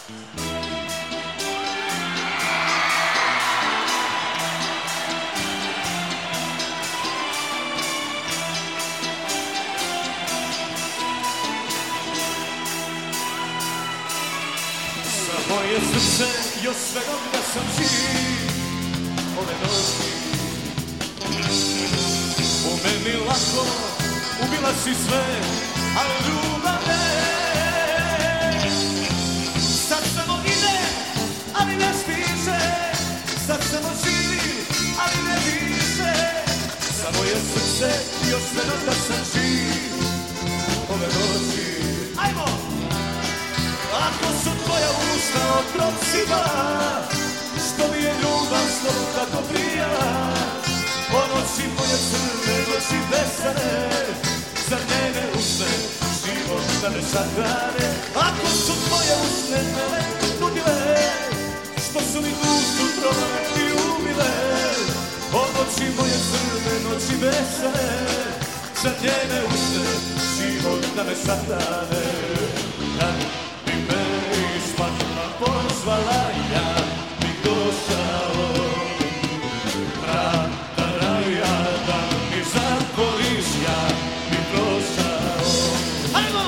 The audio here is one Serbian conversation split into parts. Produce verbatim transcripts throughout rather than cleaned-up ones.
Moje srce još sve dok da sam živ ove noći u meni lako ubila si sve, ali ljubav ne. Sad samo ide, ali ne stiže, sad samo živim, ali ne diše. Za moje srce još sve dok da sam živ ove noći. Ajmo! Ako su tvoja usta otrov svima, što mi je ljubav s tobom tako prija. O noći moje crne, noći besane, za njene usne život da ne sahrane. Ako su tvoje usne mene nudile, što su mi dušu trovale i ubile. O noći moje crne, noći besane, za njene usne život da ne sahrane. Pozvala ja bih došao, vrata raja da mi zatvoriš, ja bih prošao. Hajmo!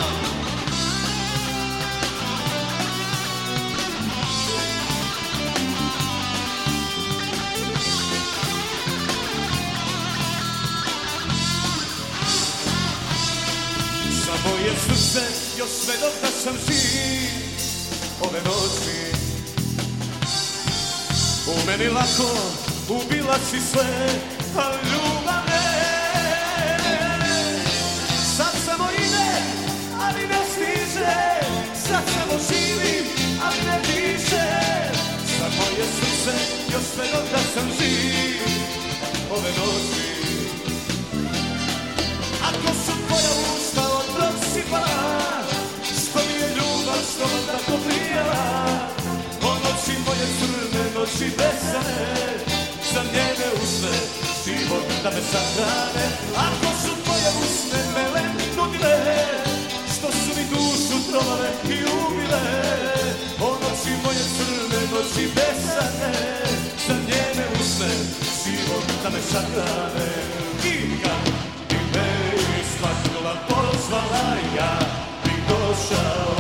Za moje srce još sve dok da sam živ ove noći u meni lako ubila si sve, a ljubav ne. Sad samo ide, ali ne stiže, sad samo živim, ali ne diše. Za moje srce još sve dok da sam živ ove noći. Ako su tvoja usta otrov svima, što mi je ljubav s tobom tako prijela. O noći moje crne, noći besane, za njene usne život da me sahrane. Ako su tvoje usne mele nudile, što su mi dušu trovale i ubile. O noći moje crne, noći besane, za njene usne život da me sahrane. I kad bi me ismaknula, pozvala ja bih došao.